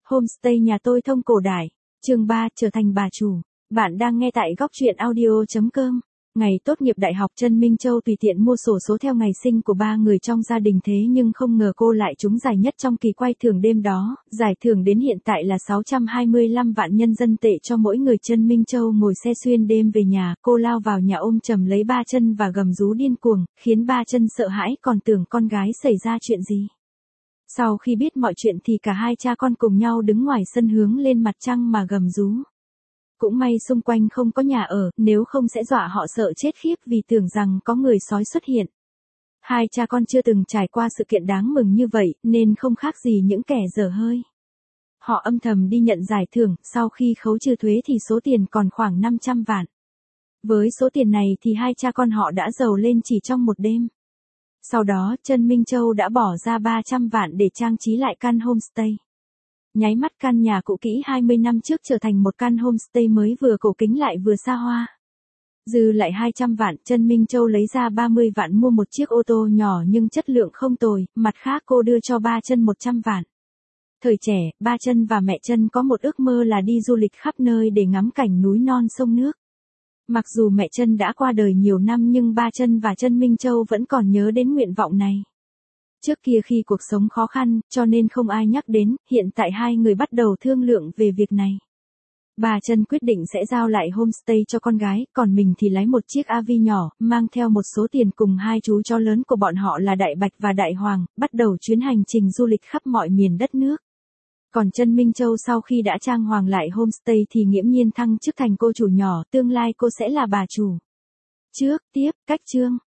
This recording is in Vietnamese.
Homestay nhà tôi thông cổ đại. Chương 3 trở thành bà chủ. Bạn đang nghe tại góc truyện audio.com. Ngày tốt nghiệp đại học Trân Minh Châu tùy tiện mua xổ số theo ngày sinh của 3 người trong gia đình, thế nhưng không ngờ cô lại trúng giải nhất trong kỳ quay thưởng đêm đó. Giải thưởng đến hiện tại là 625 vạn nhân dân tệ cho mỗi người. Trân Minh Châu ngồi xe xuyên đêm về nhà, cô lao vào nhà ôm chầm lấy Ba Chân và gầm rú điên cuồng, khiến Ba Chân sợ hãi còn tưởng con gái xảy ra chuyện gì. Sau khi biết mọi chuyện thì cả hai cha con cùng nhau đứng ngoài sân hướng lên mặt trăng mà gầm rú. Cũng may xung quanh không có nhà ở, nếu không sẽ dọa họ sợ chết khiếp vì tưởng rằng có người sói xuất hiện. Hai cha con chưa từng trải qua sự kiện đáng mừng như vậy, nên không khác gì những kẻ dở hơi. Họ âm thầm đi nhận giải thưởng, sau khi khấu trừ thuế thì số tiền còn khoảng 500 vạn. Với số tiền này thì hai cha con họ đã giàu lên chỉ trong một đêm. Sau đó, Trân Minh Châu đã bỏ ra 300 vạn để trang trí lại căn homestay. Nháy mắt căn nhà cũ kỹ 20 năm trước trở thành một căn homestay mới vừa cổ kính lại vừa xa hoa. Dư lại 200 vạn, Trân Minh Châu lấy ra 30 vạn mua một chiếc ô tô nhỏ nhưng chất lượng không tồi, mặt khác cô đưa cho Ba Chân 100 vạn. Thời trẻ, Ba Chân và mẹ Trân có một ước mơ là đi du lịch khắp nơi để ngắm cảnh núi non sông nước. Mặc dù mẹ Trân đã qua đời nhiều năm nhưng Ba Chân và Trân Minh Châu vẫn còn nhớ đến nguyện vọng này. Trước kia khi cuộc sống khó khăn, cho nên không ai nhắc đến, hiện tại hai người bắt đầu thương lượng về việc này. Bà Trân quyết định sẽ giao lại homestay cho con gái, còn mình thì lấy một chiếc RV nhỏ, mang theo một số tiền cùng hai chú chó lớn của bọn họ là Đại Bạch và Đại Hoàng, bắt đầu chuyến hành trình du lịch khắp mọi miền đất nước. Còn Trân Minh Châu sau khi đã trang hoàng lại homestay thì nghiễm nhiên thăng chức thành cô chủ nhỏ, tương lai cô sẽ là bà chủ. Tiếp, cách chương.